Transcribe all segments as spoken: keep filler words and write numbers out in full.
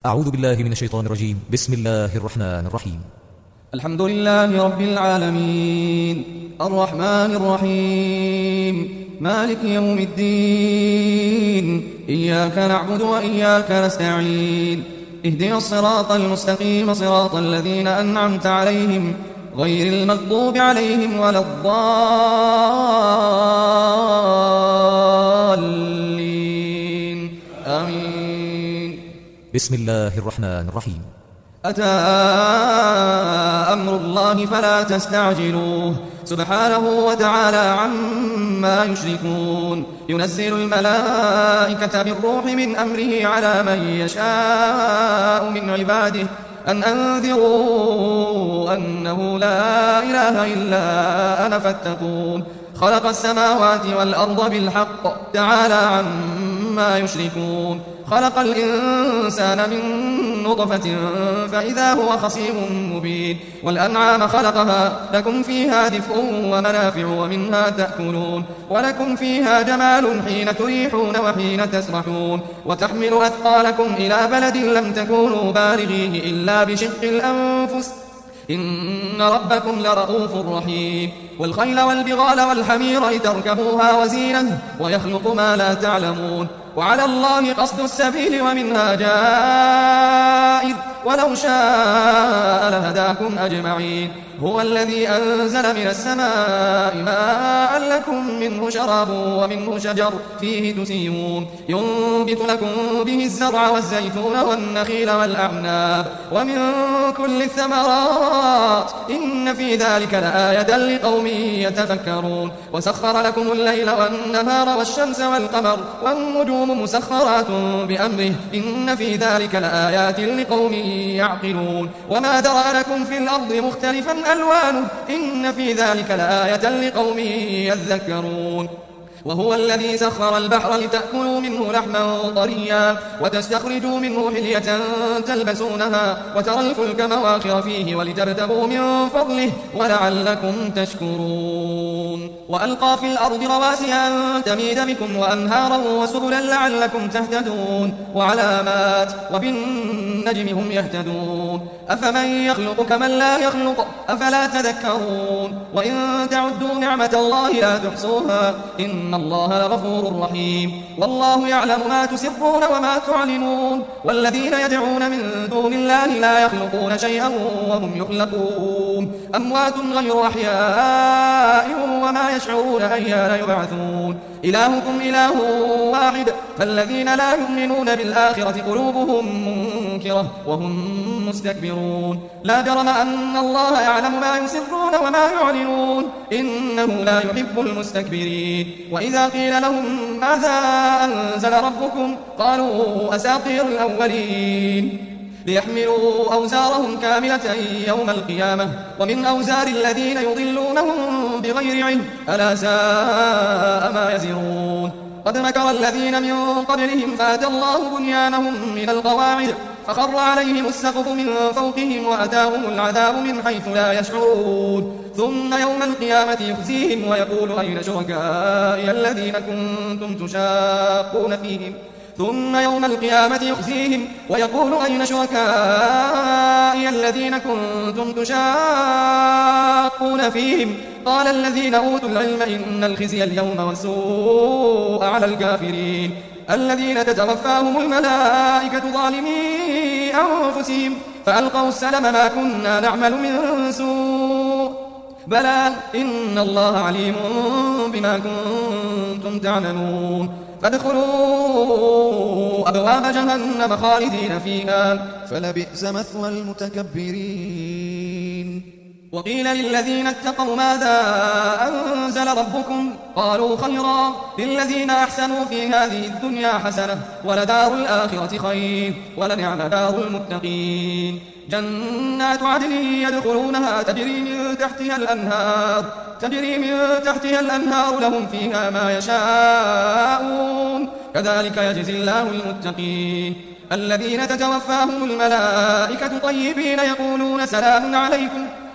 أعوذ بالله من الشيطان الرجيم. بسم الله الرحمن الرحيم. الحمد لله رب العالمين الرحمن الرحيم مالك يوم الدين إياك نعبد وإياك نستعين اهدنا الصراط المستقيم صراط الذين أنعمت عليهم غير المغضوب عليهم ولا الضالين آمين. بسم الله الرحمن الرحيم. أتى أمر الله فلا تستعجلوه سبحانه وتعالى عما يشركون. ينزل الملائكة بالروح من أمره على من يشاء من عباده أن أنذروا أنه لا إله إلا أنا فاتقون. خلق السماوات والأرض بالحق تعالى عما يشركون. خلق الإنسان من نطفة فإذا هو خصيم مبين. والأنعام خلقها لكم فيها دفء ومنافع ومنها تأكلون ولكم فيها جمال حين تريحون وحين تسرحون. وتحمل أثقالكم إلى بلد لم تكونوا بالغيه إلا بشق الأنفس إن ربكم لرؤوف رحيم. والخيل والبغال والحمير لتركبوها وزينة ويخلق ما لا تعلمون. وعلى الله قصد السبيل ومنها جائر ولو شاء لهداكم أجمعين. هو الذي أنزل من السماء ماء لكم منه شراب ومنه شجر فيه تسيمون. ينبت لكم به الزرع والزيتون والنخيل والأعناب ومن كل الثمرات إن في ذلك لآية لقوم يتفكرون. وسخر لكم الليل والنهار والشمس والقمر والنجوم مسخرات بأمره إن في ذلك لآيات لقوم يعقلون. وما ذرأ لكم في الأرض مختلفا ألوانه إن في ذلك لآية لقوم يذكرون. وهو الذي سخر البحر لتأكلوا منه لحما طريا وتستخرجوا منه حلية تلبسونها وترى الفلك مواخر فيه ولتبتغوا من فضله ولعلكم تشكرون. وألقى في الأرض رواسي أن تميد بكم وأنهارا وسبلا لعلكم تهتدون وعلامات وبالنجم هم يهتدون. أفمن يخلق كمن لا يخلق أفلا تذكرون. وإن تعدوا نعمة الله لا تحصوها إن الله لغفور رحيم. والله يعلم ما تسرون وما تعلنون. والذين يدعون من دون الله لا يخلقون شيئا وهم يخلقون أموات غير أحياء وما يشعرون أيان يبعثون. إلهكم إله واحد فالذين لا يؤمنون بالآخرة قلوبهم منكرة وهم مستكبرون. لا جرم أن الله يعلم ما يسرون وما يعلنون إنه لا يحب المستكبرين. وإذا قيل لهم ماذا أنزل ربكم قالوا أساطير الأولين ليحملوا أوزارهم كاملة يوم القيامة ومن أوزار الذين يضلونهم بغير علم ألا ساء ما يزرون. قد مكر الذين من قبلهم فأتى الله بنيانهم من القواعد فخر عليهم السقف من فوقهم وأتاهم العذاب من حيث لا يشعرون. ثم يوم القيامة يخزيهم ويقول أين شركائي الذين كنتم تشاقون فيهم ثم يوم القيامة يخزيهم ويقول أين شركائي الذين كنتم تشاقون فيهم قال الذين أوتوا العلم إن الخزي اليوم والسوء على الكافرين الذين تتوفاهم الملائكة ظالمي أنفسهم فألقوا السلم ما كنا نعمل من سوء بلى إن الله عليم بما كنتم تعملون. فادخلوا أبواب جهنم خالدين فيها فلبئس مثوى المتكبرين. وقيل للذين اتقوا ماذا أنزل ربكم قالوا خيرا للذين أحسنوا في هذه الدنيا حسنة ولدار الآخرة خير ولنعم دار المتقين. جنات عدن يدخلونها تجري من تحتها الأنهار تجري من تحتها الأنهار لهم فيها ما يشاءون كذلك يجزي الله المتقين. الذين تتوفاهم الملائكة طيبين يقولون سلام عليكم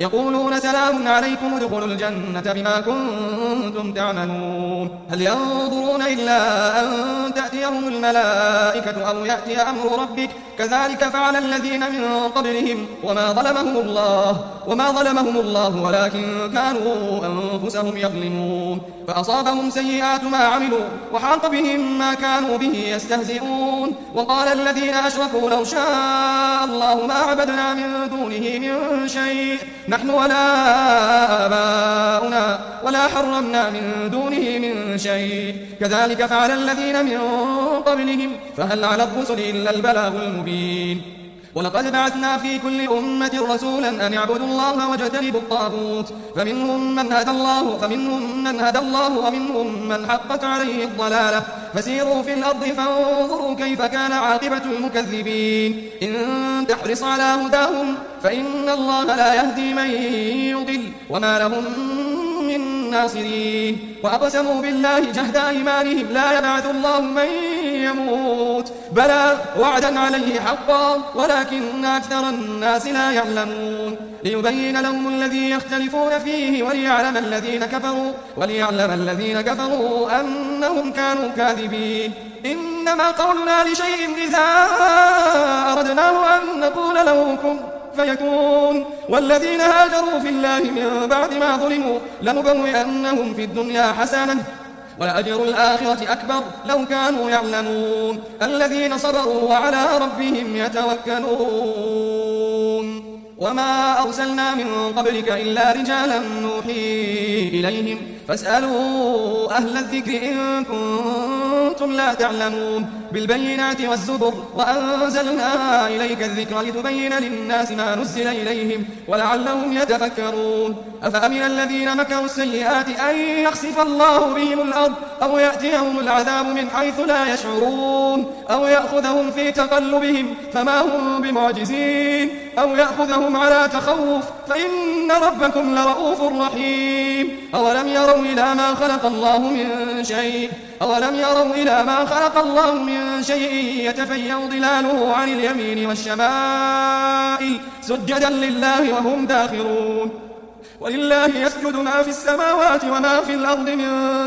يقولون سلام عليكم ادخلوا الجنة بما كنتم تعملون هل ينظرون إلا أن تأتيهم الملائكة أو يأتي أمر ربك كذلك فعل الذين من قبلهم وما ظلمهم الله وما ظلمهم الله ولكن كانوا أنفسهم يظلمون فأصابهم سيئات ما عملوا وحاق بهم ما كانوا به يستهزئون وقال الذين أشركوا لو شاء الله ما عبدنا من دونه من شيء نحن ولا آباؤنا ولا حرمنا من دونه من شيء كذلك فعل الذين من قبلهم فهل على الرسل إلا البلاغ المبين ولقد بعثنا في كل أمة رسولا أن يعبدوا الله واجتنبوا الطاغوت فمنهم من هدى الله فمنهم من هدى الله ومنهم من حقت عليه الضلالة فسيروا في الأرض فانظروا كيف كان عاقبة المكذبين إن تحرص على هداهم فإن الله لا يهدي من يضل وما لهم من ناصرين وأقسموا بالله جهد أيمانهم لا يبعث الله من يموت بلى وعدا عليه حقا ولكن أكثر الناس لا يعلمون ليبين لهم الذي يختلفون فيه وليعلم الذين كفروا وليعلم الذين كفروا أنهم كانوا كاذبين إنما قولنا لشيء إذا أردناه أن نقول له كن فيكون والذين هاجروا في الله من بعد ما ظلموا لنبوئنهم في الدنيا حسنة ولأجر الآخرة أكبر لو كانوا يعلمون الذين صبروا وعلى ربهم يتوكلون وما أرسلنا من قبلك إلا رجالا نوحي إليهم فاسألوا أهل الذكر إن كنتم لا تعلمون بالبينات والزبر وأنزلنا إليك الذكر لتبين للناس ما نزل إليهم ولعلهم يتفكرون أفأمن الذين مكروا السيئات أن يخسف الله بهم الأرض أو يأتيهم العذاب من حيث لا يشعرون أو يأخذهم في تقلبهم فما هم بمعجزين أو يأخذهم على تخوف فإن ربكم لرؤوف رحيم أولم يروا إلى ما خلق الله من شيء أولم يروا إلى ما خلق الله من شيء يتفيأ ظلاله عن اليمين والشمائل سجدا لله وهم داخرون ولله يسجد ما في السماوات وما في الأرض من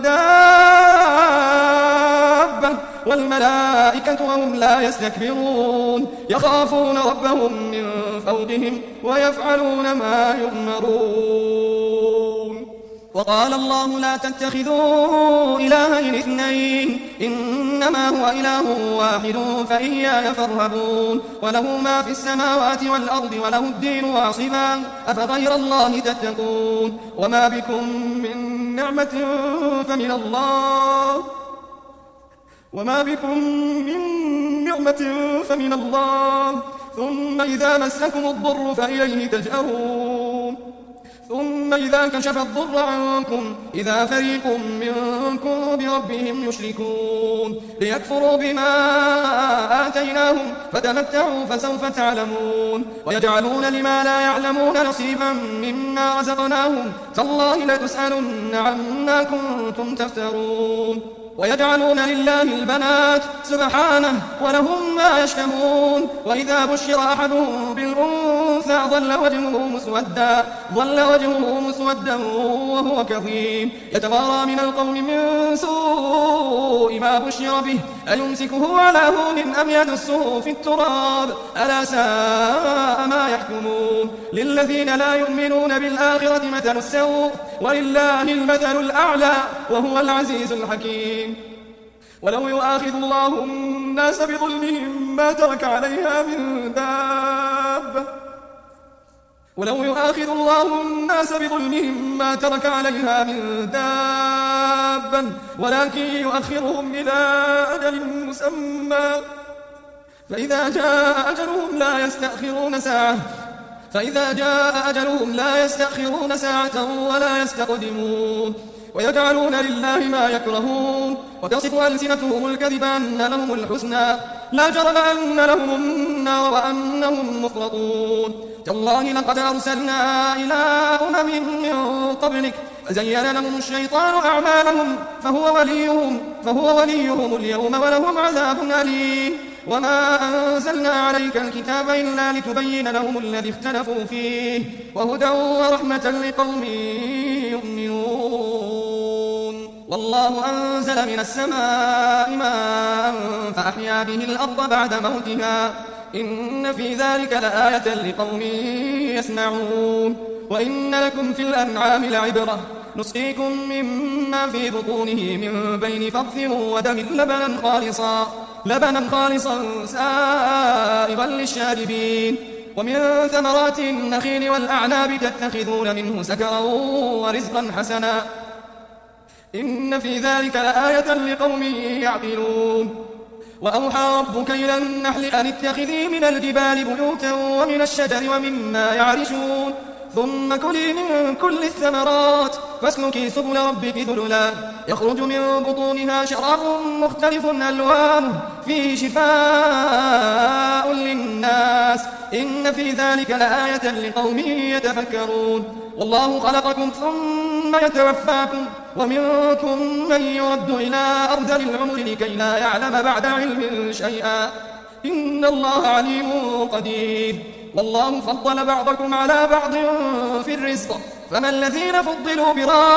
دابة والملائكة وهم لا يستكبرون يخافون ربهم من فوقهم ويفعلون ما يؤمرون وقال الله لا تتخذوا إلهين اثنين إنما هو إله واحد فإياي فارهبون وله ما في السماوات والأرض وله الدين واصبا أفغير الله تتقون وما بكم من نعمة فمن الله وما بكم من نعمة فمن الله ثم إذا مسكم الضر فإليه تجأرون ثم إذا كشف الضر عنكم إذا فريق منكم بربهم يشركون ليكفروا بما آتيناهم فتمتعوا فسوف تعلمون ويجعلون لما لا يعلمون نصيبا مما رزقناهم تالله لتسألن عما كنتم تفترون ويجعلون لله البنات سبحانه ولهم ما يشتهون وإذا بشر أحدهم بالأنثى ظل وجهه مسودا ظل وجهه مسودا وهو كظيم يتوارى من القوم من سوء ما بشر به أيمسكه على هون أم يدسه في التراب ألا ساء ما يحكمون للذين لا يؤمنون بالآخرة مثل السوء ولله المثل الأعلى وهو العزيز الحكيم ولو يؤاخذ الله الناس بظلمهم ما ترك عليها من دابة ولو يؤاخذ الله الناس بظلمهم ما ترك عليها من دابة ولكن يؤخرهم إلى أجل مسمى فإذا جاء أجلهم لا يستأخرون ساعة فإذا جاء أجلهم لا يستأخرون ساعة ولا يستقدمون ويجعلون لله ما يكرهون وتصف ألسنتهم الكذب أن لهم الحسنى لا جرم أن لهم النار وأنهم مفرطون تالله لقد أرسلنا إلى أمم من قبلك فزين لهم الشيطان أعمالهم فهو وليهم, فهو وليهم اليوم ولهم عذاب أليم وما أنزلنا عليك الكتاب إلا لتبين لهم الذي اختلفوا فيه وهدى ورحمة لقوم يؤمنون. والله أنزل من السماء ماء فأحيا به الأرض بعد موتها إن في ذلك لآية لقوم يسمعون. وإن لكم في الأنعام لعبرة نسقيكم مما في بطونه من بين فرث ودم لبنا خالصا لبنا خالصا سائغا للشاربين ومن ثمرات النخيل والأعناب تتخذون منه سكرا ورزقا حسنا إن في ذلك لآية لقوم يعقلون. وأوحى ربك إلى النحل أن اتخذي من الجبال بيوتا ومن الشجر ومما يعرشون ثم كلي من كل الثمرات فاسلكي سبل ربك ذللا يخرج من بطونها شراب مختلف ألوانه فيه شفاء للناس إن في ذلك لآية لقوم يتفكرون. والله خلقكم ثم يتوفاكم ومنكم من يرد إلى أرذل العمر لكي لا يعلم بعد علم شيئا إن الله عليم قدير. والله فضل بعضكم على بعض في الرزق فما الذين فضلوا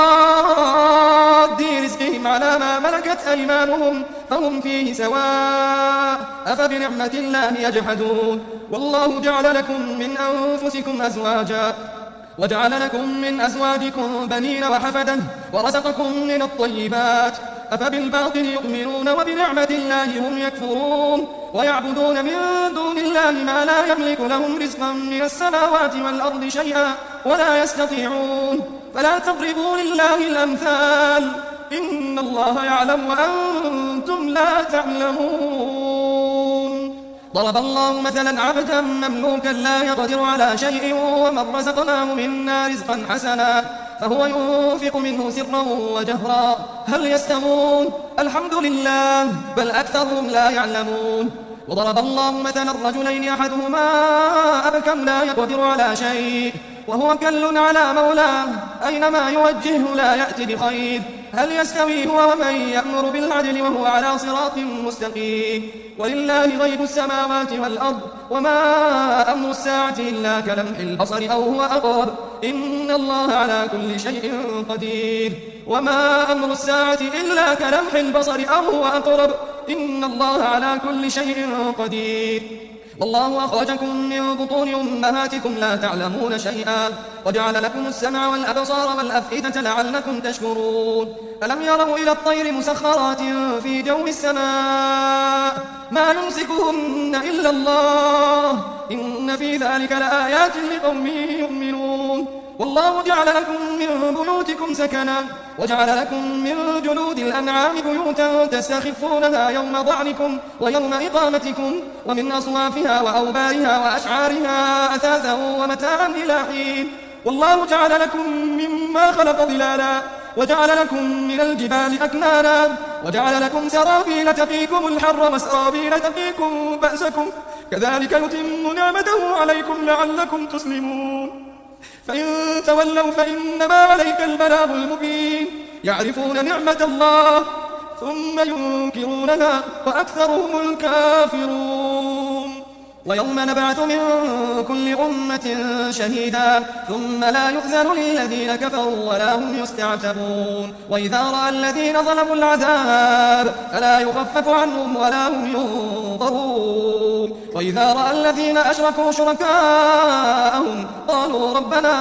براد رزقهم على ما ملكت أيمانهم فهم فيه سواء أفبنعمة الله يجحدون. والله جعل لكم من أنفسكم أزواجا وجعل لكم من أزواجكم بنين وحفدة ورزقكم من الطيبات أفبالباطل يؤمنون وبنعمة الله هم يكفرون ويعبدون من دون الله ما لا يملك لهم رزقا من السماوات والأرض شيئا ولا يستطيعون فلا تضربوا لله الأمثال إن الله يعلم وأنتم لا تعلمون. ضرب الله مثلا عبدا مملوكا لا يقدر على شيء ومن رزقناه منا رزقا حسنا فهو ينفق منه سرا وجهرا هل يستوون الحمد لله بل أكثرهم لا يعلمون. وضرب الله مثلا رجلين أحدهما أبكم لا يقدر على شيء وهو كل على مولاه أينما يوجهه لا يأتي بخير هل يستوي هو ومن يأمر بالعدل وهو على صراط مستقيم. ولله غيب السماوات والأرض وما أمر الساعة إلا كلمح البصر أو هو أقرب إن الله على كل شيء قدير. وما أمر الساعة إلا كلمح البصر أو هو أقرب إن الله على كل شيء قدير. والله أخرجكم من بطون أمهاتكم لا تعلمون شيئا وجعل لكم السمع والأبصار والأفئدة لعلكم تشكرون. ألم يروا إلى الطير مسخرات في جو السماء ما يمسكهن إلا الله إن في ذلك لآيات لقوم يؤمنون. والله جعل لكم من بيوتكم سكنا وجعل لكم من جلود الأنعام بيوتا تستخفونها يوم ضعنكم ويوم إقامتكم ومن أصوافها وأوبارها وأشعارها أثاثا ومتاعا إلى حين. والله جعل لكم مما خلق ظلالا وجعل لكم من الجبال أكنانا وجعل لكم سرابيل تقيكم الحر وسرابيل تقيكم بأسكم كذلك يتم نعمته عليكم لعلكم تسلمون. فإن تولوا فإنما عليك البلاغ المبين يعرفون نعمة الله ثم ينكرونها وأكثرهم الكافرون. ويوم نبعث من كل أمة شهيدا ثم لا يؤذن للذين كفروا ولا هم يستعتبون. وإذا رأى الذين ظلموا العذاب فلا يخفف عنهم ولا هم ينظرون. وإذا رأى الذين أشركوا شركاءهم قالوا ربنا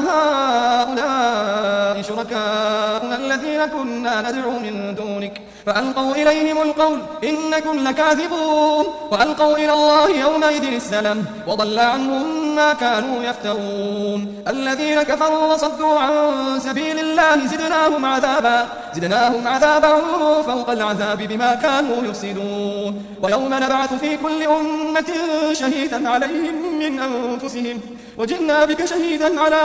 هؤلاء شركاؤنا الذين كنا ندعو من دونك فألقوا إليهم القول إنكم لكاذبون وألقوا إلى الله يومئذ السلام وضل عنهم ما كانوا يفترون. الذين كفروا وصدوا عن سبيل الله زدناهم عذابا زدناهم عذابا فوق العذاب بما كانوا يفسدون. ويوم نبعث في كل أمة شهيدا عليهم من أنفسهم وجئنا بك شهيدا على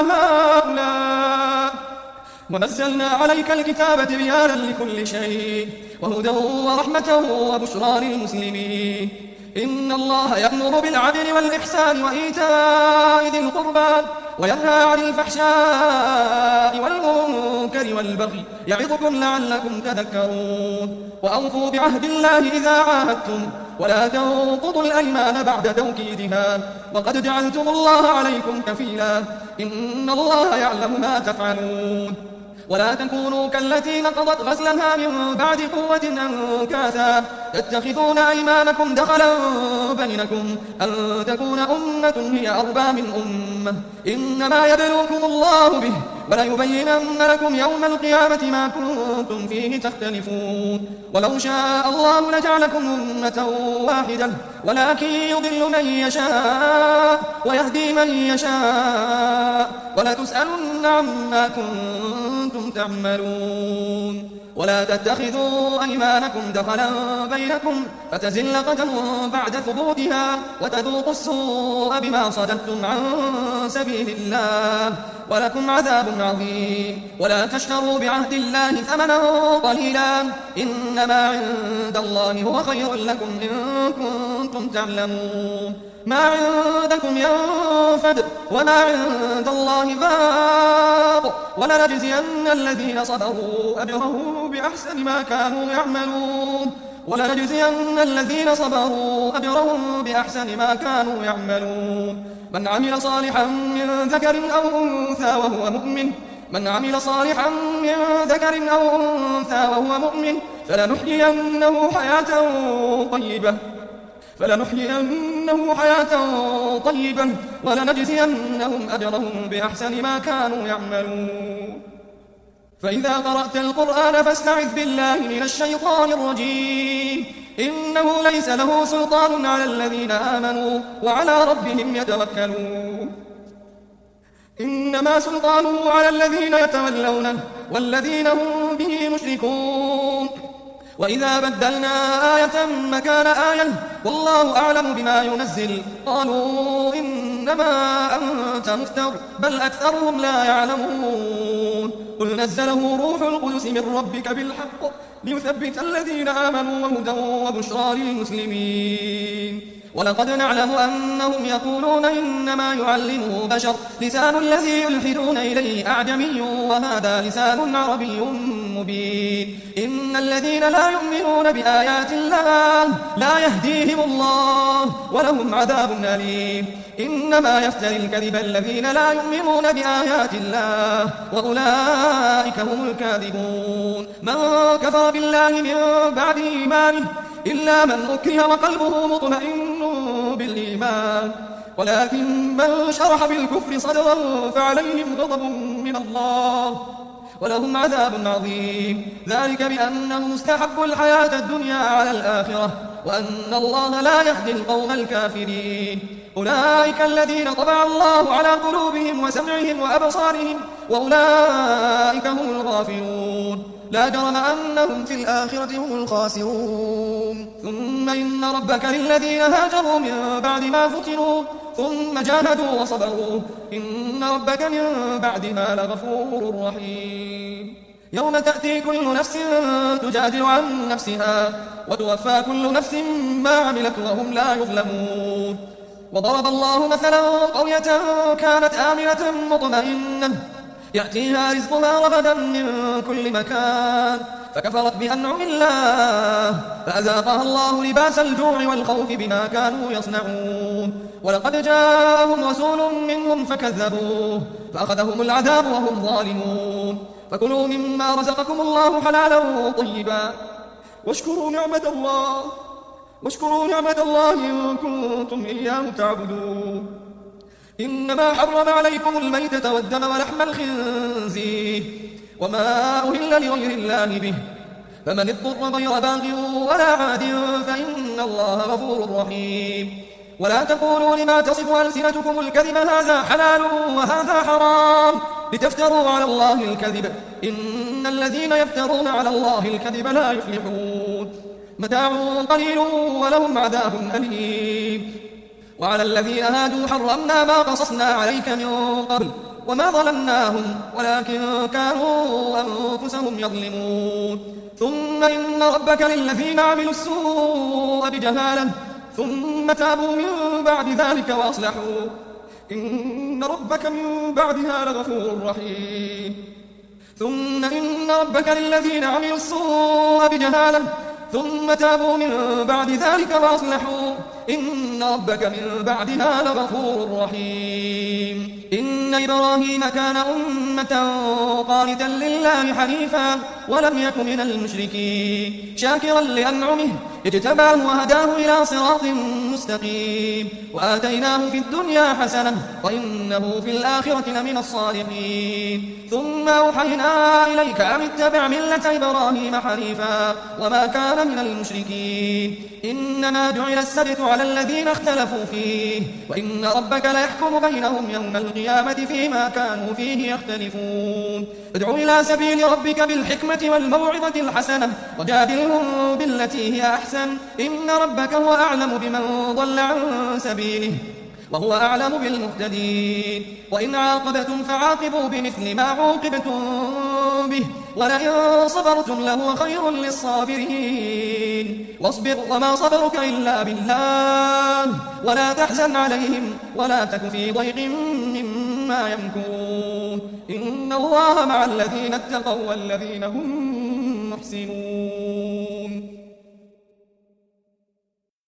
هؤلاء ونزلنا عليك الكتاب تبيانا لكل شيء وهدى ورحمة وبشرى للمسلمين. إن الله يأمر بالعدل والإحسان وإيتاء ذي القربى وينهى عن الفحشاء والمنكر والبغي يعظكم لعلكم تذكرون وأوفوا بعهد الله إذا عاهدتم ولا تنقضوا الأيمان بعد توكيدها وقد جعلتم الله عليكم كفيلا إن الله يعلم ما تفعلون ولا تكونوا كالتي نقضت غزلها من بعد قوة أنكاثا تتخذون أيمانكم دخلا بينكم أن تكون أمة هي أربى من أمة إنما يبلوكم الله به وليبينن لكم يوم القيامة ما كنتم فيه تختلفون ولو شاء الله لجعلكم أمة واحدة ولكن يضل من يشاء ويهدي من يشاء ولتسألن عما كنتم تعملون ولا تتخذوا أيمانكم دخلا بينكم فتزل قدم بعد ثبوتها وتذوقوا السوء بما صددتم عن سبيل الله ولكم عذاب عظيم ولا تشتروا بعهد الله ثمنا قليلا إنما عند الله هو خير لكم إن كنتم تعلمون ما عندكم ينفد وما عند الله باق ولنجزين الذين صبروا أجرهم بأحسن ما كانوا يعملون ولنجزين الذين صبروا أجرهم بأحسن ما كانوا يعملون من عمل صالحا من ذكر أو أنثى وهو مؤمن من عمل صالحا من ذكر أو أنثى وهو مؤمن فلنحيينه حياة طيبة فلنحيينه حياة طيبة ولنجزينهم أجرهم بأحسن ما كانوا يعملون فإذا قرأت القرآن فاستعذ بالله من الشيطان الرجيم إنه ليس له سلطان على الذين آمنوا وعلى ربهم يتوكلون إنما سلطانه على الذين يتولونه والذين هم به مشركون وإذا بدلنا آية مكان آية والله أعلم بما ينزل قالوا إنما أنت مفتر بل أكثرهم لا يعلمون قل نزله روح القدس من ربك بالحق ليثبت الذين آمنوا وهدى وبشرى للمسلمين ولقد نعلم أنهم يقولون إنما يعلمه بشر لسان الذي يلحدون إليه أعجمي وهذا لسان عربي مبين إن الذين لا يؤمنون بآيات الله لا يهديهم الله ولهم عذاب أليم إنما يفتري الكذب الذين لا يؤمنون بآيات الله وأولئك هم الكاذبون من كفر بالله من بعد إيمانه إلا من أكره وقلبه مطمئن بالإيمان ولكن من شرح بالكفر صدرا فعليهم غضب من الله ولهم عذاب عظيم ذلك بأنهم استحبوا الحياة الدنيا على الآخرة وأن الله لا يهدي القوم الكافرين أولئك الذين طبع الله على قلوبهم وسمعهم وأبصارهم وأولئك هم الغافلون لا جرم أنهم في الآخرة هم الخاسرون ثم إن ربك للذين هاجروا من بعد ما فتنوا ثم جاهدوا وصبروا إن ربك من بعدها لغفور رحيم يوم تأتي كل نفس تجادل عن نفسها وتوفى كل نفس ما عملت وهم لا يظلمون وضرب الله مثلا قرية كانت آمنة مطمئنة يأتيها رزقها رغدا من كل مكان فكفرت بأنعم الله فأذاقها الله لباس الجوع والخوف بما كانوا يصنعون ولقد جاءهم رسول منهم فكذبوه فأخذهم العذاب وهم ظالمون فكلوا مما رزقكم الله حلالا طيبا واشكروا نعمة الله واشكروا نعمة الله إن كنتم إياه تعبدون إنما حرم عليكم الميتة والدم ولحم الخنزير وما أهل لغير الله به فمن اضطر غير باغ ولا عاد فإن الله غفور رحيم ولا تقولوا لما تصف ألسنتكم الكذب هذا حلال وهذا حرام لتفتروا على الله الكذب إن الذين يفترون على الله الكذب لا يفلحون متاع قليل ولهم عذاب أليم وعلى الذين هادوا حرمنا ما قصصنا عليك من قبل وما ظلمناهم ولكن كانوا أنفسهم يظلمون ثم إن ربك للذين عملوا السوء بجهالة ثم تابوا من بعد ذلك وأصلحوا إن ربك من بعدها لغفور رحيم ثم إن ربك للذين عملوا السوء بجهالة ثم تابوا من بعد ذلك وأصلحوا إن ربك من بعدها لغفور رحيم إن إبراهيم كان أمة قانتا لله حنيفا ولم يك من المشركين شاكرا لأنعمه اجتباه وهداه إلى صراط مستقيم وآتيناه في الدنيا حسنة وإنه في الآخرة لمن الصالحين ثم أوحينا إليك أن اتبع ملة إبراهيم حنيفا وما كان من المشركين إنما جعل السبت على الذين اختلفوا فيه وإن ربك ليحكم بينهم يوم القيامة فيما كانوا فيه يختلفون ادع إلى سبيل ربك بالحكمة والموعظة الحسنة وجادلهم بالتي هي أحسن إن ربك هو أعلم بمن ضل عن سبيله وهو أعلم بالمهتدين وإن عاقبتم فعاقبوا بمثل ما عوقبتم به ولئن صبرتم لهو خير للصابرين واصبر وما صبرك إلا بالله ولا تحزن عليهم ولا تك في ضيق مما يمكرون إن الله مع الذين اتقوا والذين هم محسنون